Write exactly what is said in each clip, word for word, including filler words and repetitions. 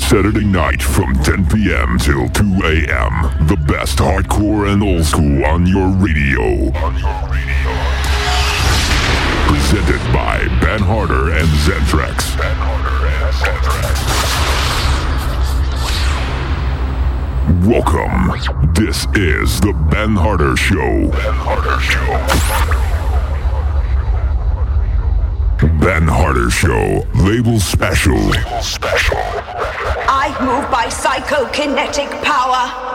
Saturday night from ten p.m. till two a.m. The best hardcore and old school on your radio. On your radio. Presented by Ben Harder and Zentrax. Ben Harder and Zentrax. Welcome. This is the Ben Harder Show. Ben Harder Show. Ben Harder Show, label special. Label special. I move by psychokinetic power.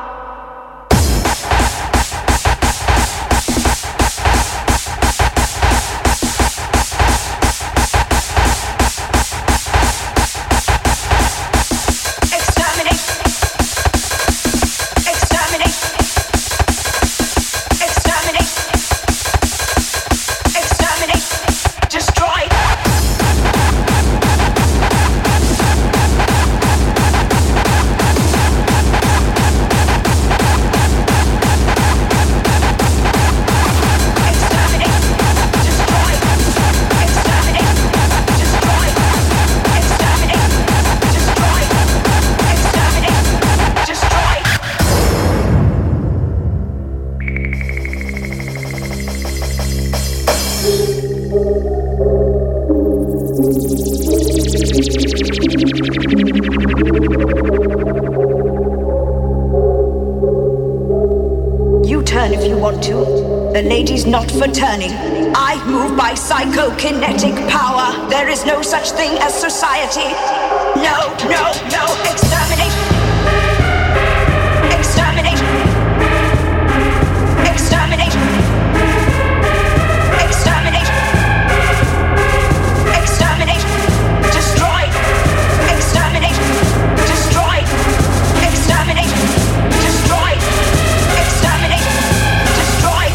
Not for turning. I move by psychokinetic power. There is no such thing as society. No, no, no. Exterminate. Exterminate. Exterminate. Exterminate. Exterminate. Destroy. Exterminate. Destroy. Exterminate. Destroy. Exterminate. Destroy.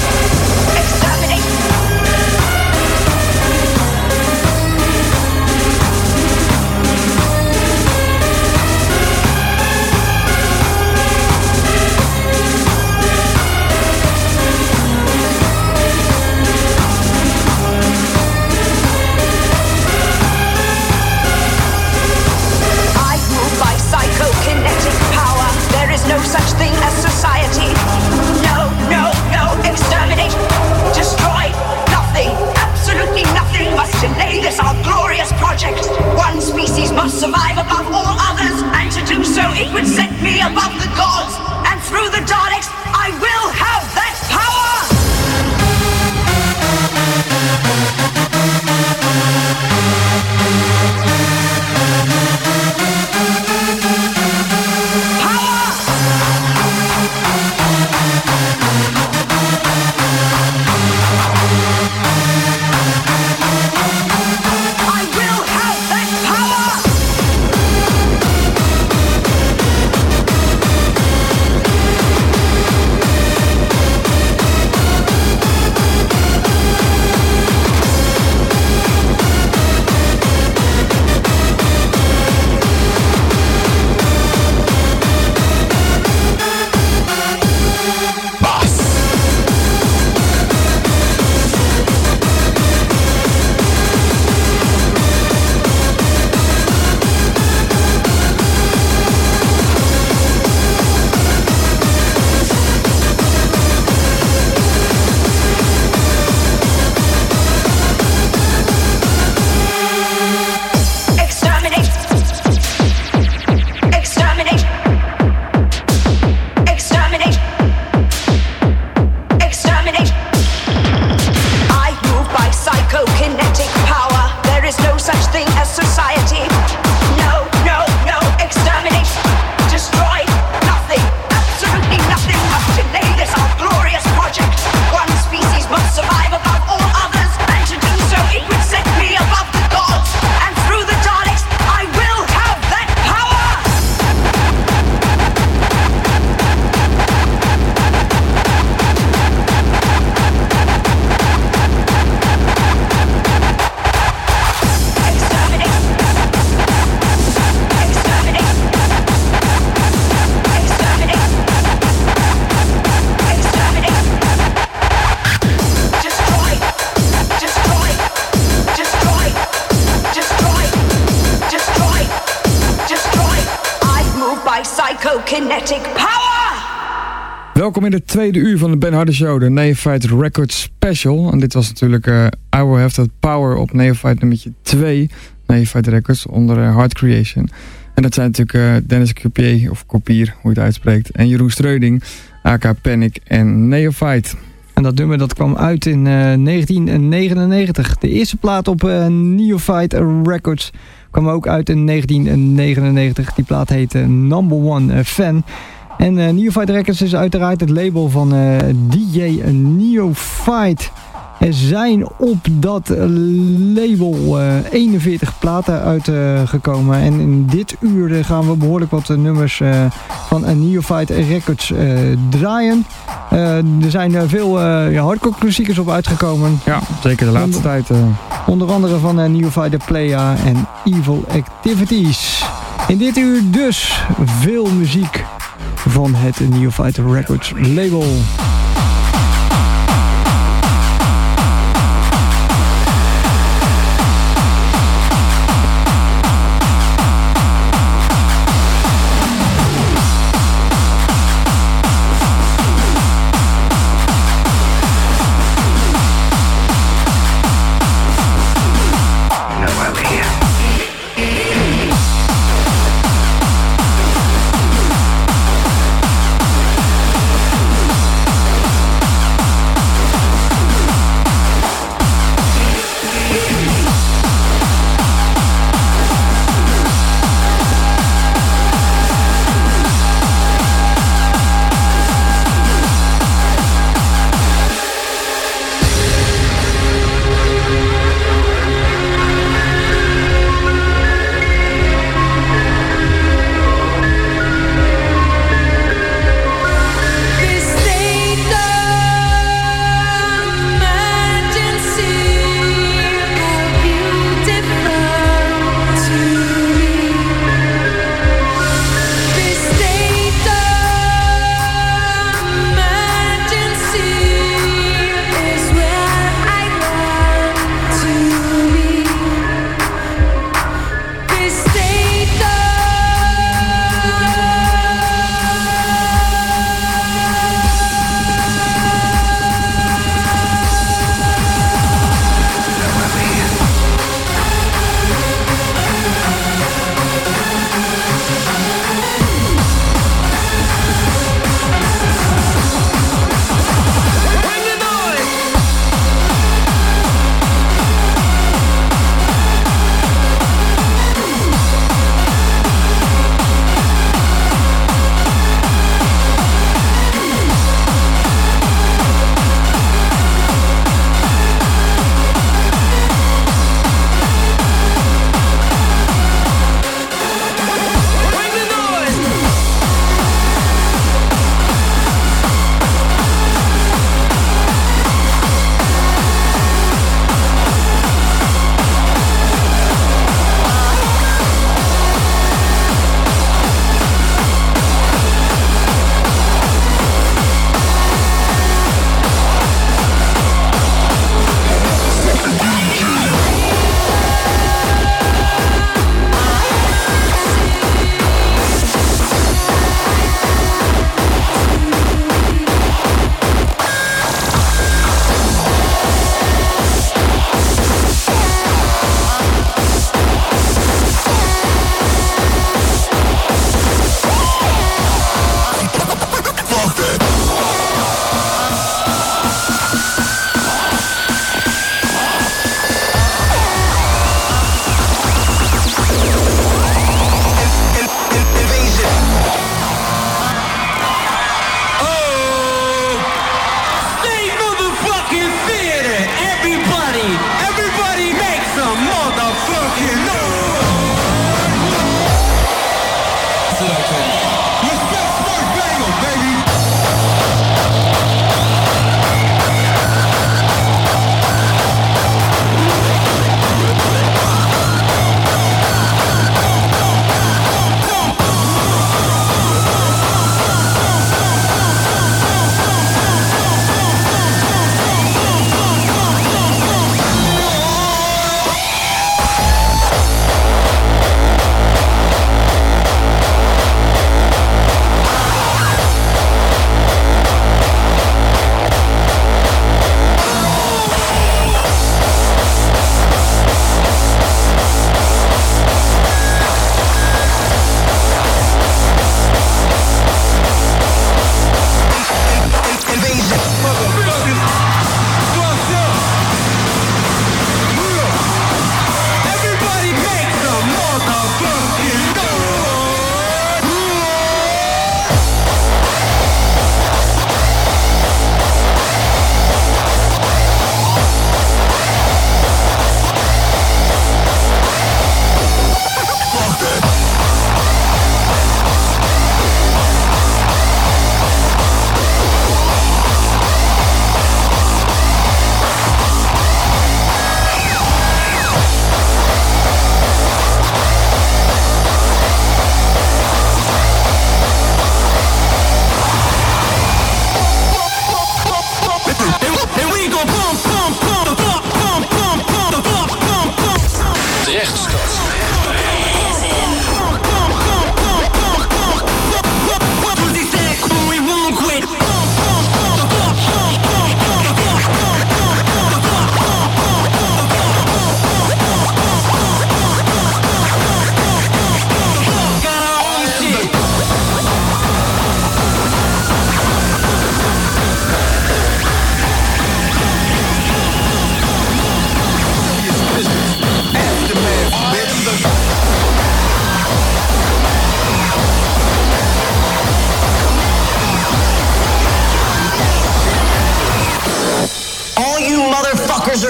psychokinetic power! Welkom in de tweede uur van de Ben Harder Show, de Neophyte Records Special. En dit was natuurlijk uh, I Will Have That Power op Neophyte nummertje twee. Neophyte Records onder uh, Hard Creation. En dat zijn natuurlijk uh, Dennis Copier, of Kopier, hoe je het uitspreekt. En Jeroen Streuding, aka Panic en Neophyte. En dat nummer dat kwam uit in uh, negentien negenennegentig. De eerste plaat op uh, Neophyte Records kwam ook uit in negentien negenennegentig. Die plaat heette Number One Fan. En uh, Neophyte Records is uiteraard het label van uh, D J Neophyte. Er zijn op dat label uh, eenenveertig platen uitgekomen. Uh, en in dit uur uh, gaan we behoorlijk wat uh, nummers uh, van uh, Neophyte Records uh, draaien. Uh, er zijn uh, veel uh, ja, hardcore klassiekers op uitgekomen. Ja, zeker de laatste onder, tijd. Uh... Onder andere van uh, Neophyte Playa en Evil Activities. In dit uur dus veel muziek van het Neophyte Records label.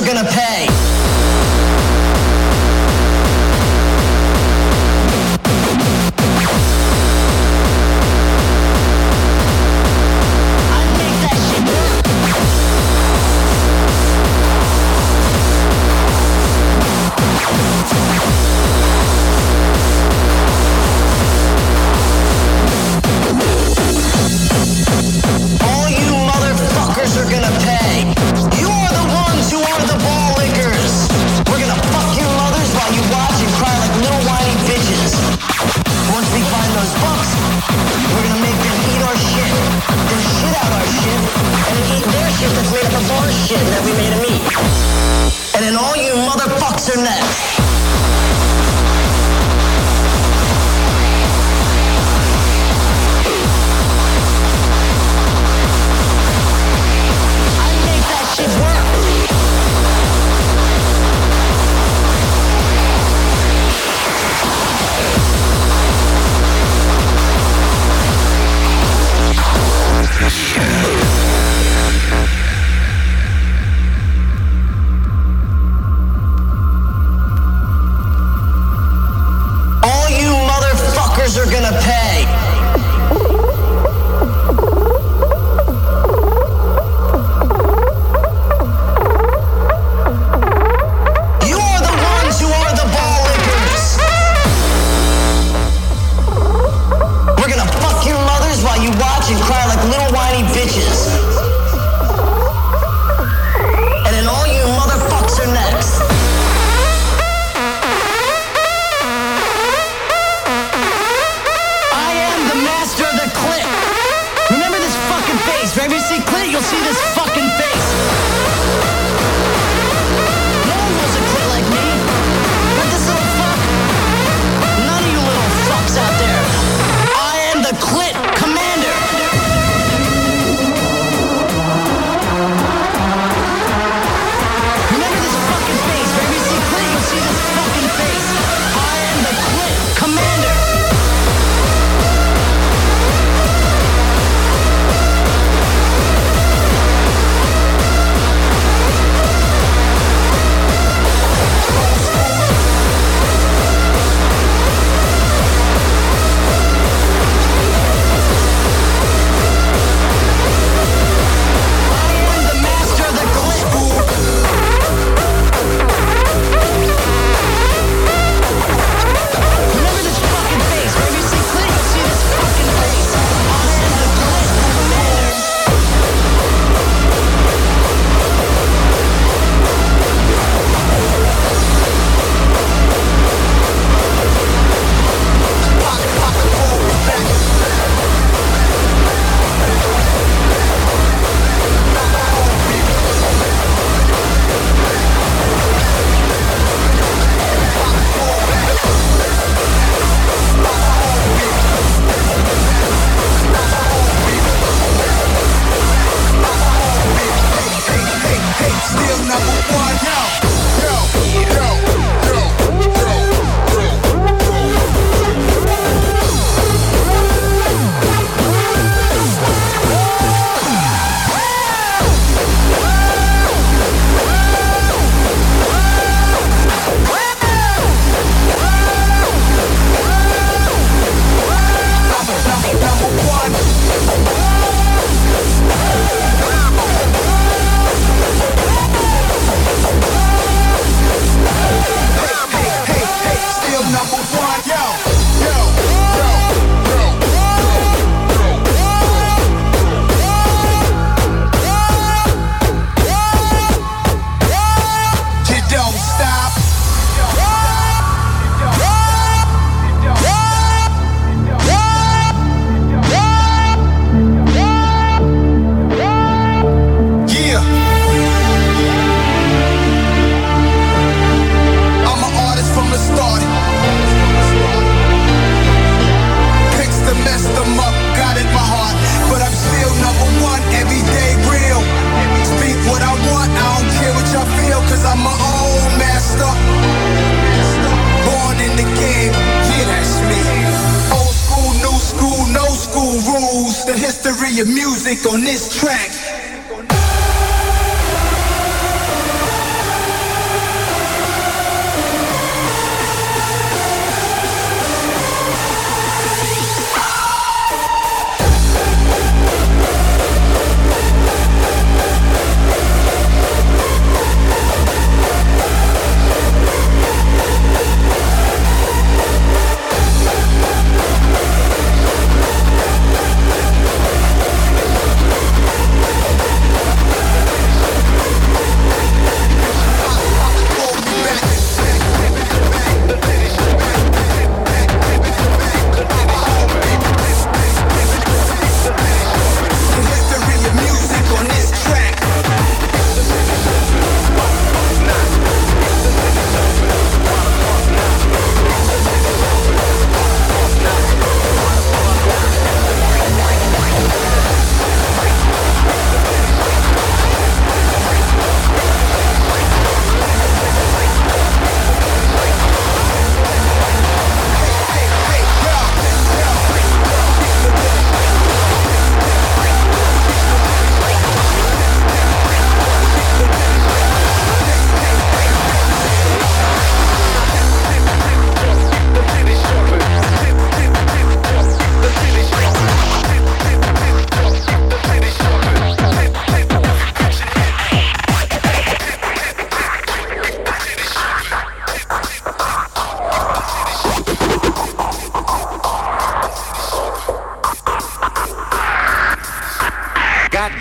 gonna pay. That we made him eat. And then all you motherfuckers are next. I make that shit work. Are gonna pay. You are the ones who are the ball lickers. We're gonna fuck your mothers while you watch and cry like little whiny bitches. And then all you motherfuckers are next. If you see clit, you'll see this fucking face. No one was a clit like me. But this little fuck, none of you little fucks out there. I am the clit commander. Remember this fucking face. If you see clit, you'll see this fucking face. I am the clit commander. history of music on this track.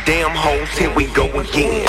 Goddamn hoes, here we go again.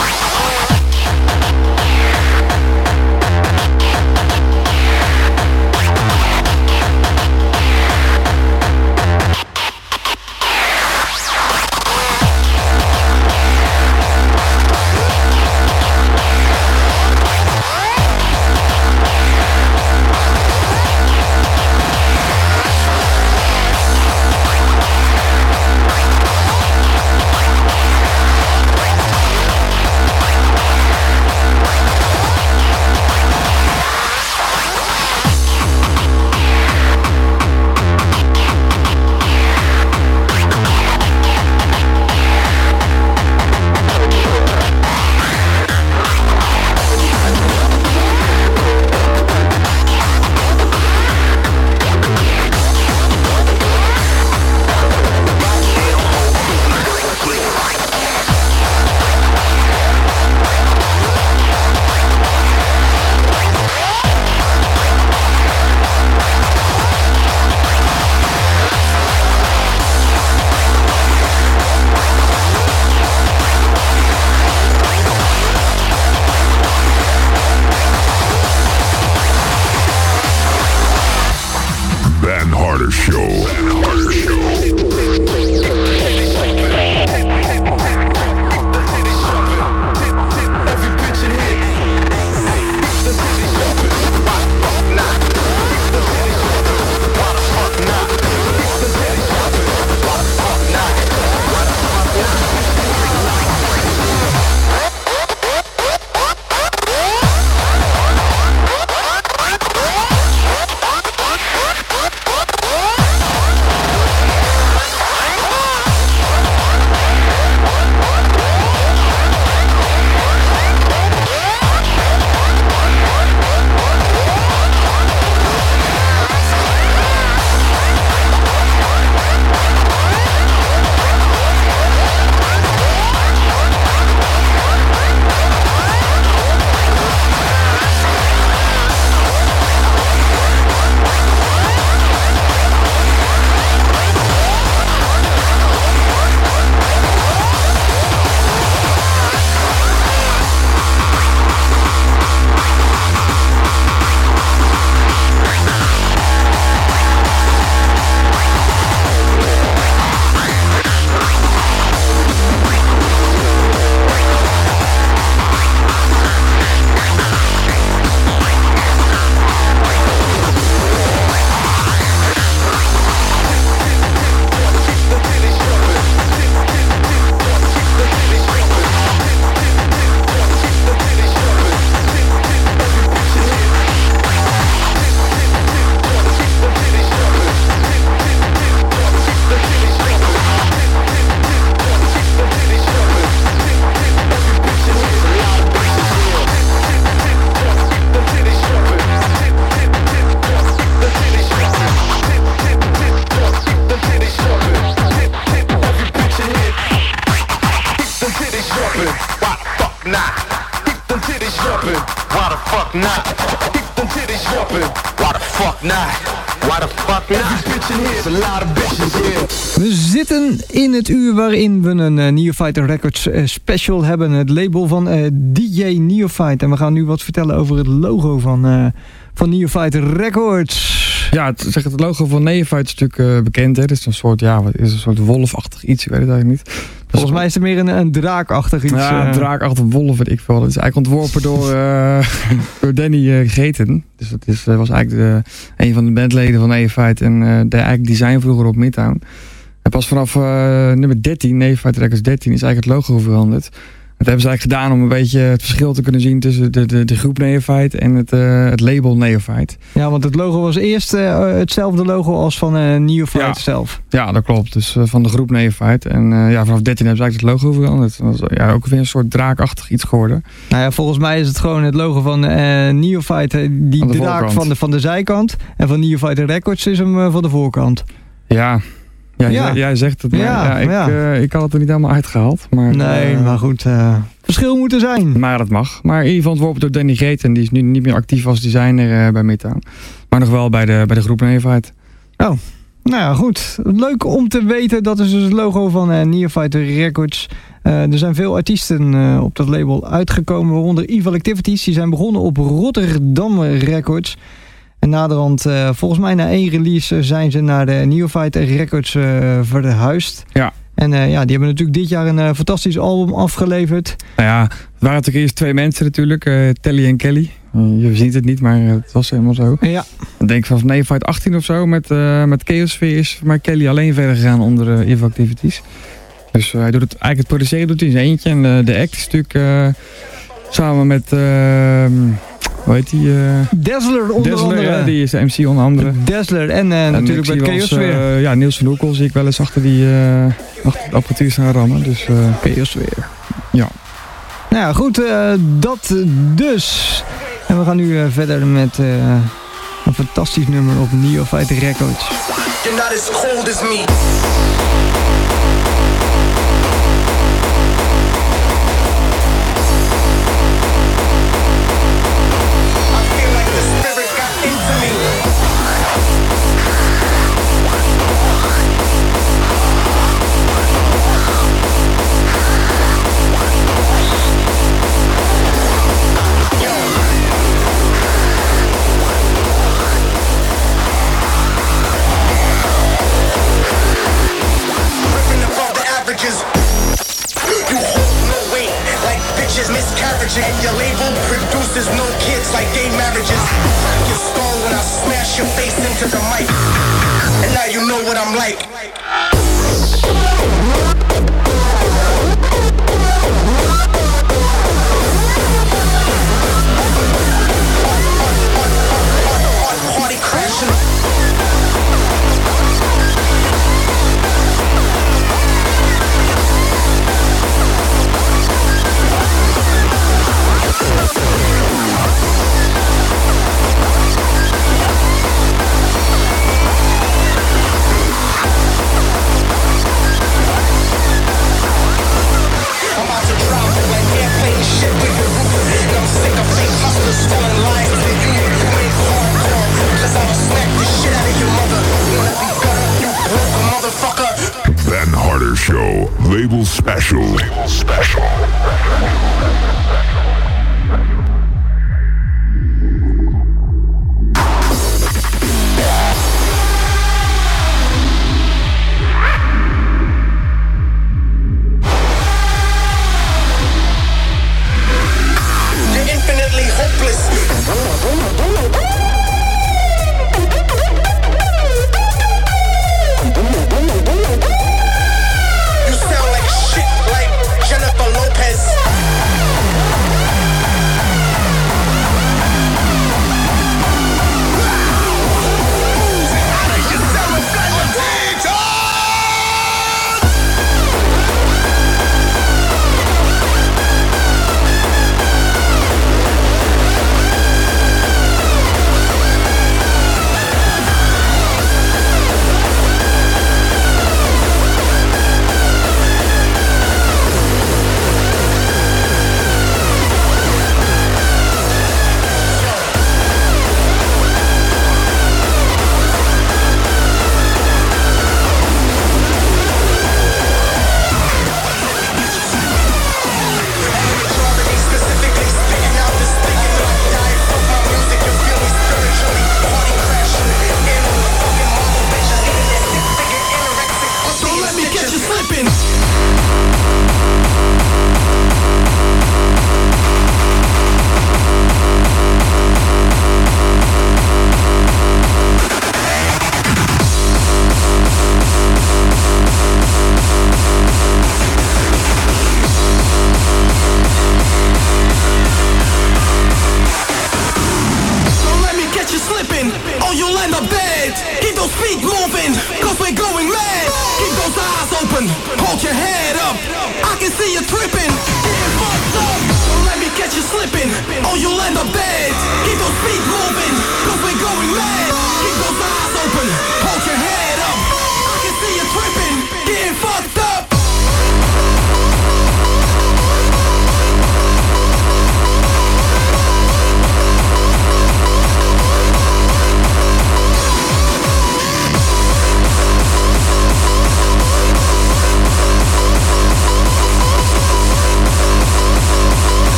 We zitten in het uur waarin we een uh, Neophyte Records uh, special hebben. Het label van uh, D J Neophyte. En we gaan nu wat vertellen over het logo van, uh, van Neophyte Records. Ja, het, zeg, het logo van Neophyte is natuurlijk uh, bekend. Hè? Het is een soort, ja, wat is een soort wolfachtig iets. Ik weet het eigenlijk niet. Volgens mij is het meer een, een draakachtig iets. Ja, een uh... draakachtig wolf, weet ik veel. Het is eigenlijk ontworpen door, uh, door Danny uh, Greten. Dus dat is, uh, was eigenlijk de, een van de bandleden van Neophyte. En uh, deed eigenlijk design vroeger op Midtown. En pas vanaf uh, nummer dertien, Neophyte Records dertien, is eigenlijk het logo veranderd. Dat hebben ze eigenlijk gedaan om een beetje het verschil te kunnen zien tussen de, de, de groep Neophyte en het, uh, het label Neophyte. Ja, want het logo was eerst uh, hetzelfde logo als van uh, Neophyte ja. zelf. Ja, dat klopt. Dus uh, van de groep Neophyte. En uh, ja, vanaf dertien hebben ze eigenlijk het logo veranderd. Dat was ja, ook weer een soort draakachtig iets geworden. Nou ja, volgens mij is het gewoon het logo van uh, Neophyte, die van draak van de, van de zijkant. En van Neophyte Records is hem uh, van de voorkant. Ja. Ja, ja. Jij, jij zegt het, maar ja, ja, ik, ja. Uh, ik had het er niet helemaal uitgehaald. Maar, nee, uh, maar goed, uh, verschil moet er zijn. Maar dat mag. Maar in ieder geval ontworpen door Danny Greten. Die is nu niet meer actief als designer uh, bij Midtown. Maar nog wel bij de, bij de groep Neophyte. Oh, nou ja, goed. Leuk om te weten. Dat is dus het logo van uh, Neophyte Records. Uh, er zijn veel artiesten uh, op dat label uitgekomen, waaronder Evil Activities. Die zijn begonnen op Rotterdam Records. En naderhand, uh, volgens mij na één release, zijn ze naar de Neophyte Records uh, verhuisd. Ja. En uh, ja, die hebben natuurlijk dit jaar een uh, fantastisch album afgeleverd. Nou ja, het waren natuurlijk eerst twee mensen natuurlijk, uh, Telly en Kelly. Uh, je ziet het niet, maar het was helemaal zo. Ja. Ik denk vanaf Neophyte achttien of zo, met, uh, met Chaosphere is voor mij Kelly alleen verder gegaan onder uh, Evil Activities. Dus uh, hij doet het, eigenlijk het produceren doet hij in zijn eentje. En uh, de act is natuurlijk uh, samen met, uh, hoe heet die? Uh, Dazzler onder Dazzler, andere. Ja, die is de M C onder andere. Dazzler en, uh, en natuurlijk met Chaosphere. Uh, ja, Niels van Oekel zie ik wel eens achter die uh, achter de apparatuur staan rammen. Dus uh, Chaosphere. Ja. Nou ja, goed, uh, dat dus. En we gaan nu uh, verder met uh, een fantastisch nummer op Neophyte Records. You're not as cold as me. And your label produces no kids like gay marriages. You stole when I smash your face into the mic. And now you know what I'm like. Party crashing. Ben Harder Show, label special. Label special.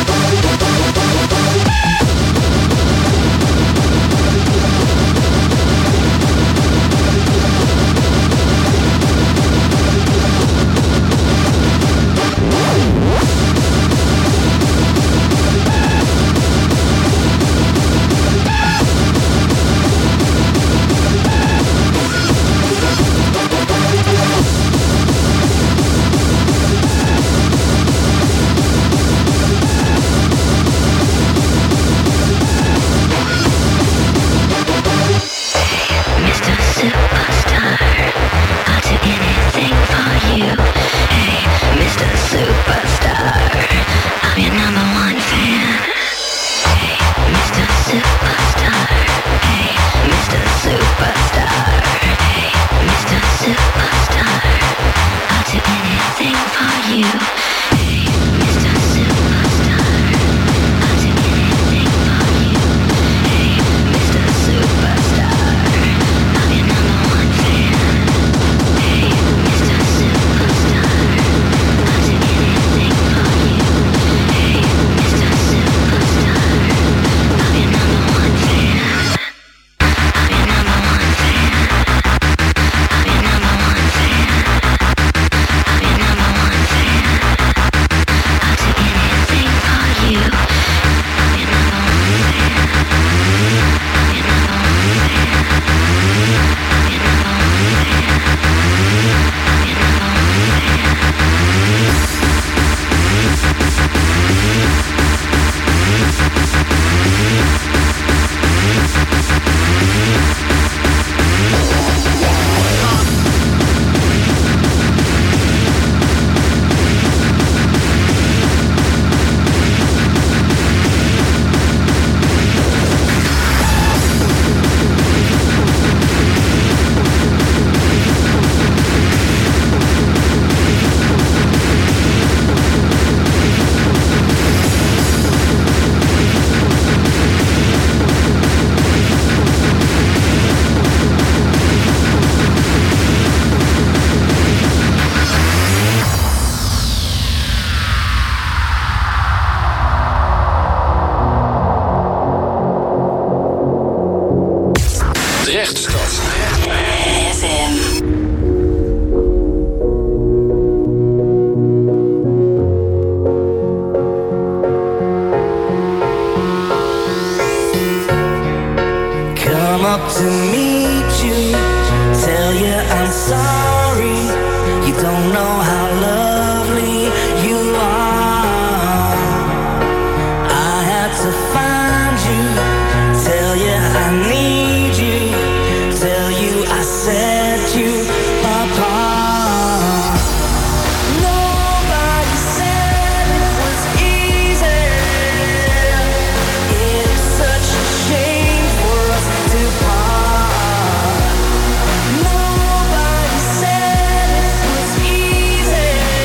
Nobody said it was easy.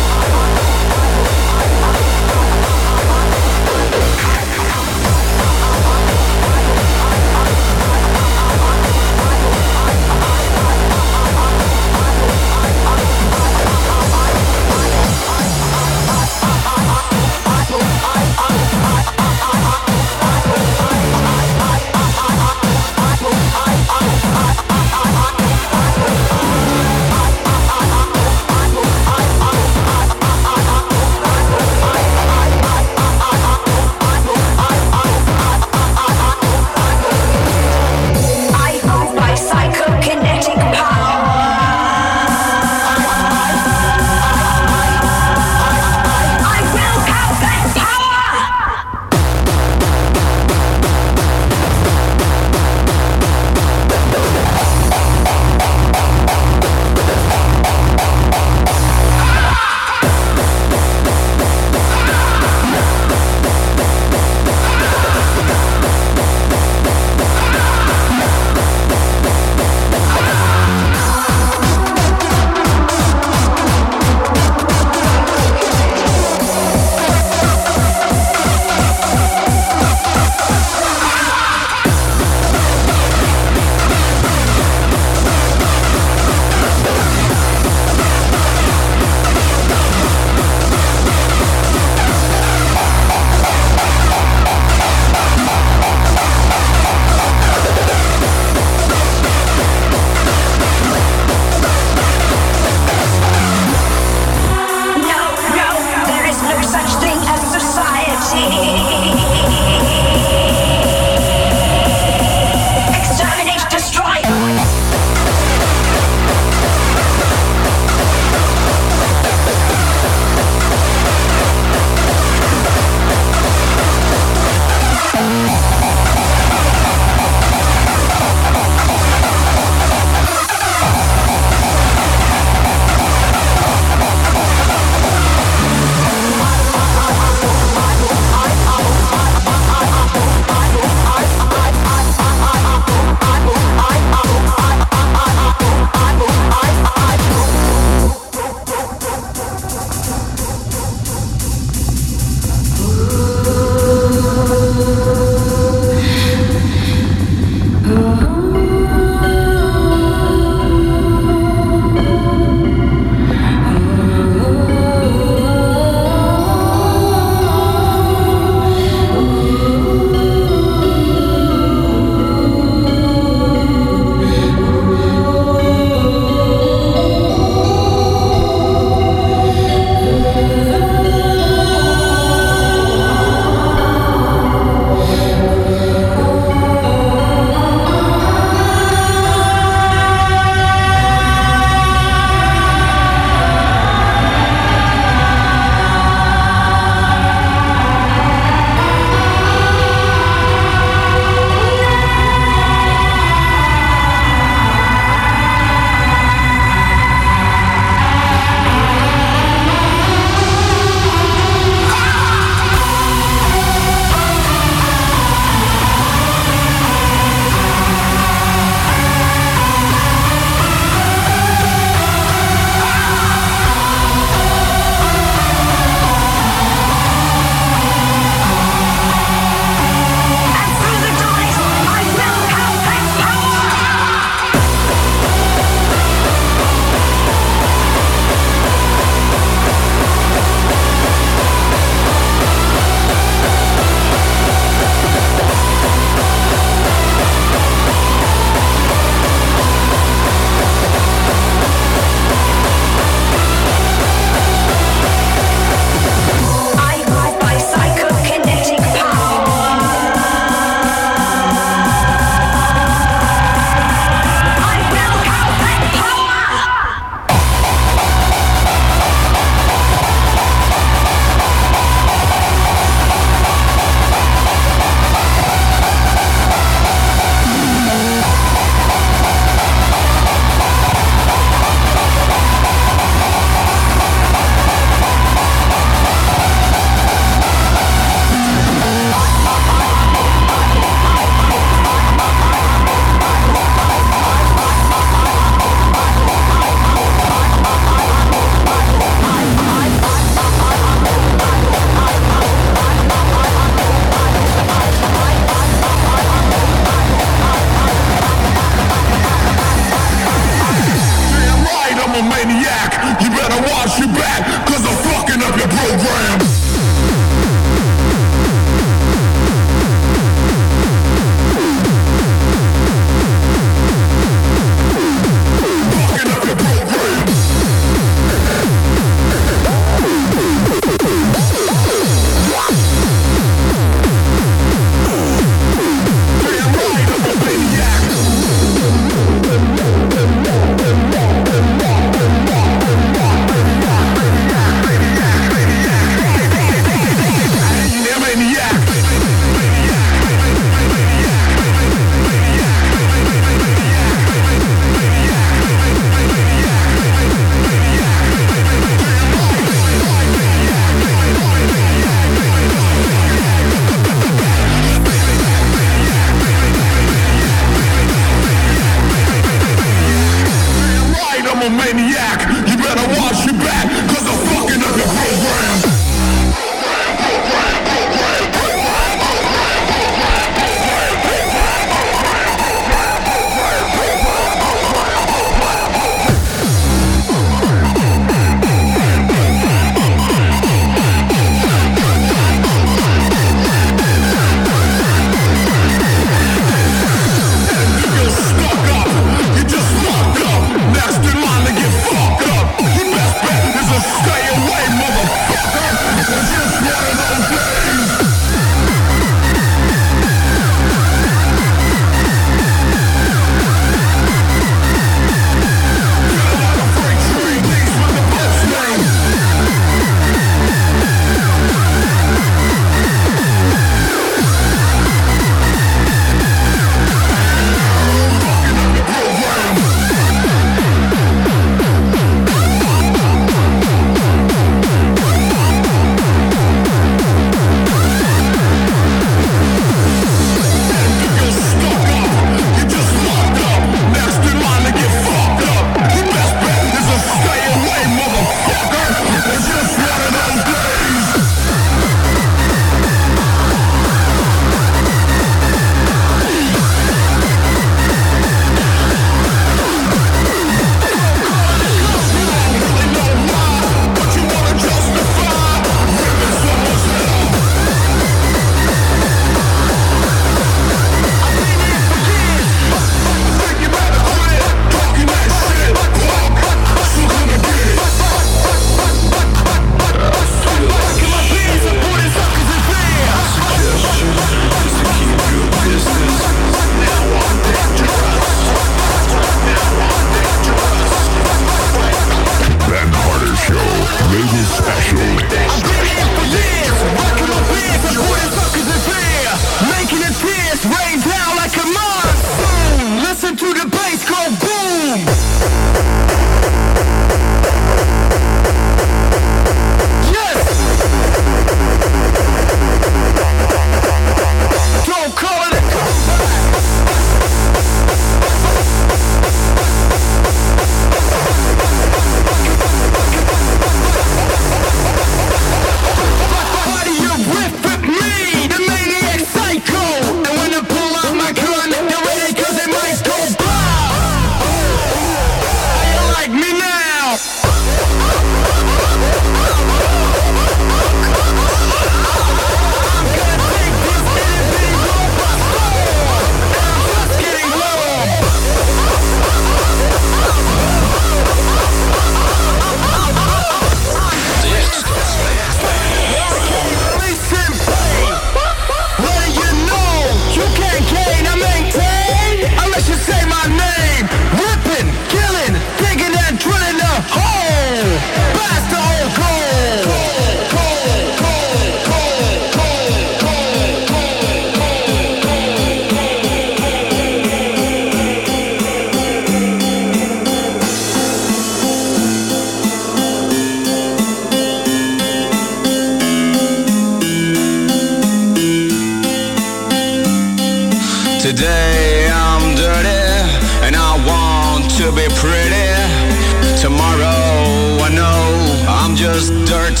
Today I'm dirty and I want to be pretty. Tomorrow I know I'm just dirt.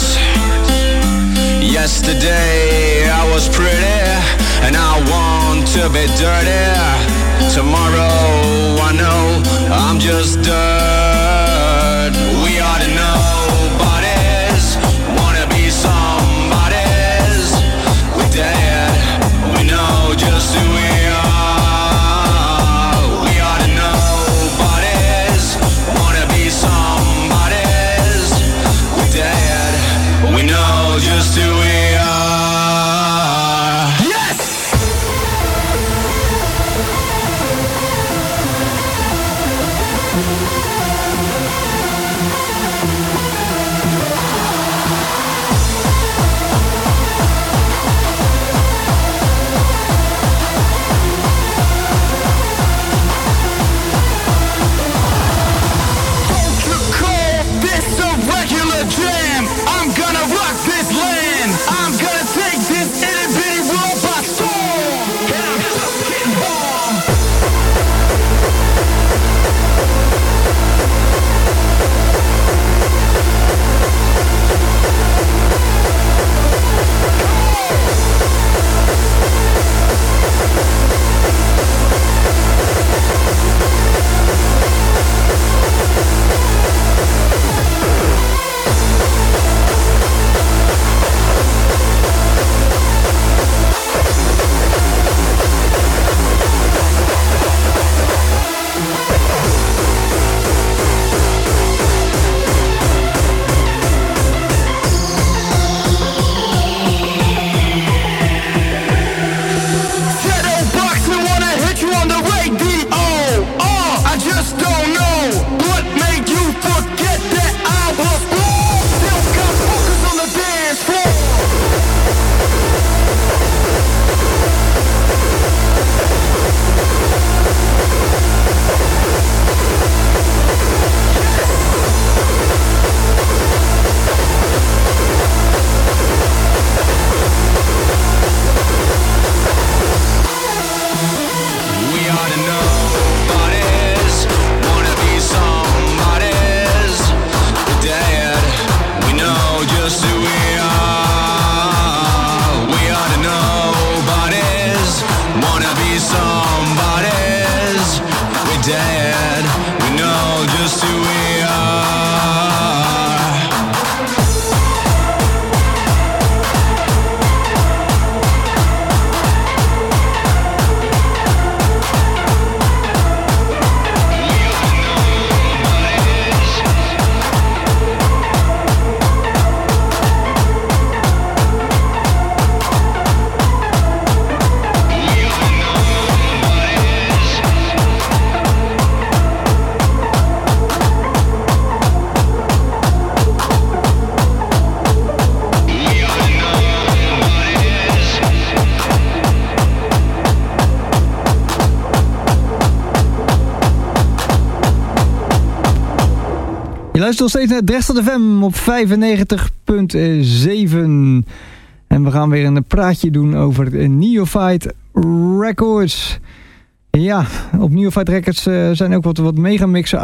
Yesterday I was pretty and I want to be dirty. Tomorrow I know I'm just dirt. We are the nobodies, wanna be somebodies. We're dead, we know just who we are. We are the nobodies, wanna be somebodies. We're dead, we know just who we are. Yes! Je luistert nog steeds naar Dressel F M op vijfennegentig komma zeven. En we gaan weer een praatje doen over Neophyte Records. Ja, op Neophyte Records uh, zijn ook wat, wat megamixen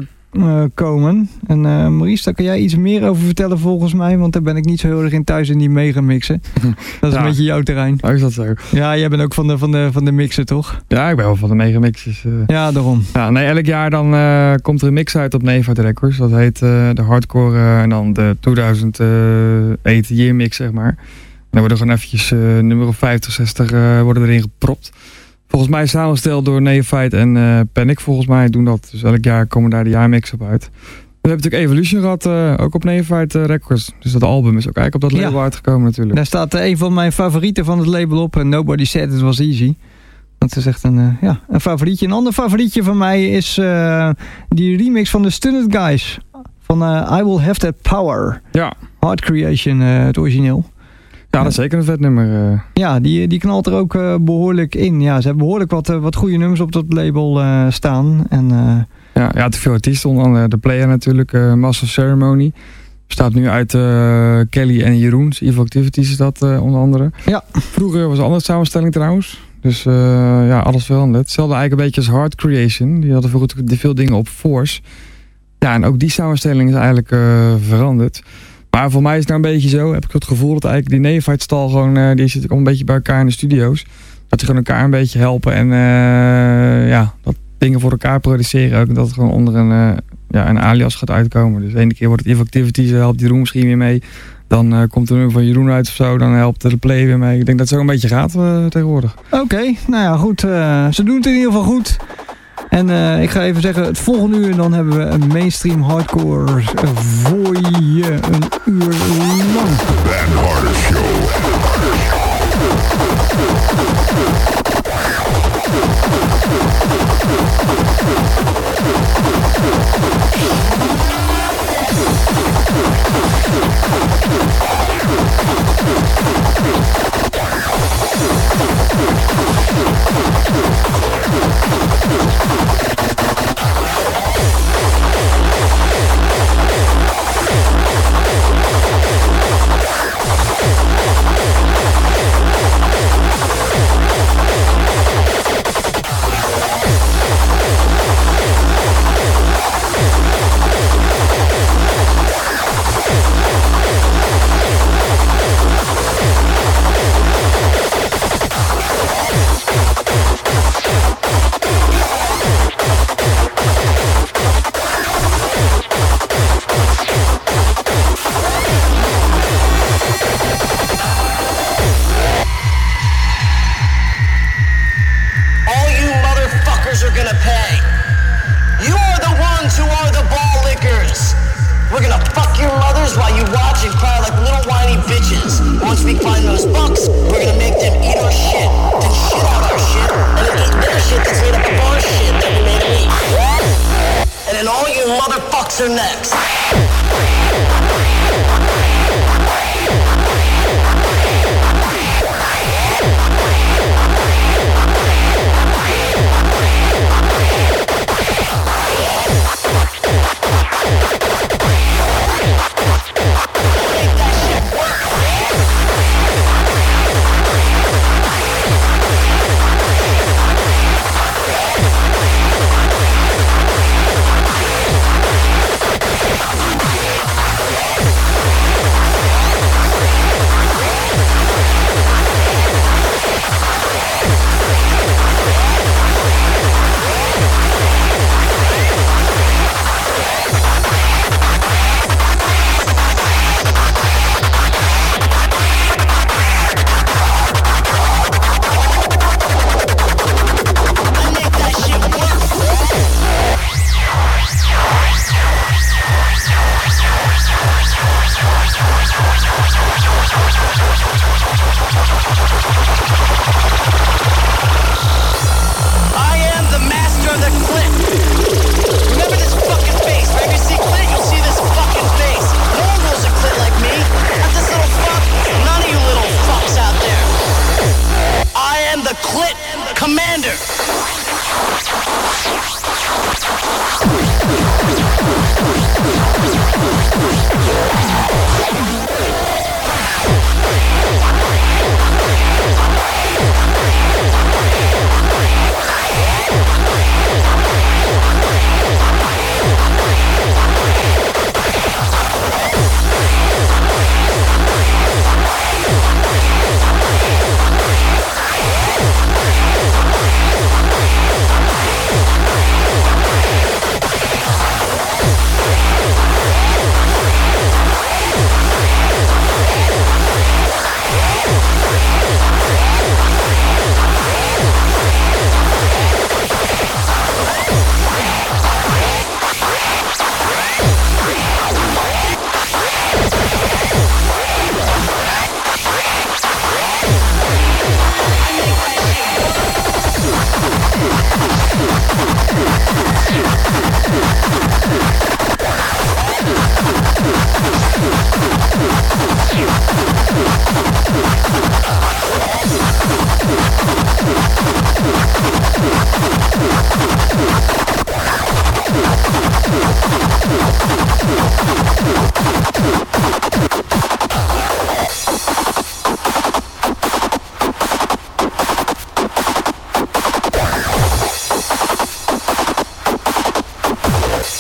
uitgekomen. En uh, Maurice, daar kan jij iets meer over vertellen volgens mij. Want daar ben ik niet zo heel erg in thuis in die megamixen. Dat is ja. een beetje jouw terrein. Oh, is dat zo? Ja, jij bent ook van de, van de, van de mixen, toch? Ja, ik ben wel van de megamixes. Uh. Ja, daarom. Ja, nee, elk jaar dan uh, komt er een mix uit op Neophyte Records. Dat heet uh, de Hardcore uh, en dan de tweeduizend acht year mix, zeg maar. En dan worden gewoon eventjes uh, nummer vijftig, zestig uh, worden erin gepropt. Volgens mij samengesteld door Neophyte en uh, Panic, volgens mij doen dat. Dus elk jaar komen daar de jaarmix op uit. We hebben natuurlijk Evolution gehad, uh, ook op Neophyte Records. Dus dat album is ook eigenlijk op dat label ja. uitgekomen natuurlijk. Daar staat uh, een van mijn favorieten van het label op. Uh, Nobody Said It Was Easy. Dat is echt een, uh, ja, een favorietje. Een ander favorietje van mij is uh, die remix van de Stunned Guys. Van uh, I Will Have That Power. Ja. Hard Creation, uh, het origineel. Ja, dat is zeker een vet nummer. Uh. Ja, die, die knalt er ook uh, behoorlijk in. Ja, ze hebben behoorlijk wat, uh, wat goede nummers op dat label uh, staan. En, uh, ja, ja, te veel artiesten. Onder andere de Player natuurlijk. Uh, Master Ceremony. Bestaat nu uit uh, Kelly en Jeroens. Evil Activities is dat uh, onder andere. Ja. Vroeger was een andere samenstelling trouwens. Dus uh, ja, alles veranderd. Hetzelfde eigenlijk een beetje als Hard Creation. Die hadden veel, veel dingen op Force. Ja, en ook die samenstelling is eigenlijk uh, veranderd. Maar voor mij is het nou een beetje zo. Heb ik het gevoel dat eigenlijk die Neophyte stal gewoon... Uh, die zit ook een beetje bij elkaar in de studio's. Dat die gewoon elkaar een beetje helpen. En uh, ja, dat dingen voor elkaar produceren ook. En dat het gewoon onder een, uh, ja, een alias gaat uitkomen. Dus de ene keer wordt het Eve Activities, helpt Jeroen misschien weer mee. Dan uh, komt er een van Jeroen uit of zo. Dan helpt de play weer mee. Ik denk dat het zo een beetje gaat uh, tegenwoordig. Oké, okay, nou ja, goed. Uh, ze doen het in ieder geval goed. En uh, ik ga even zeggen, het volgende uur dan hebben we een mainstream hardcore voor je een uur lang. Ben Harder Show.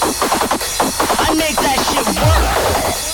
I make that shit work.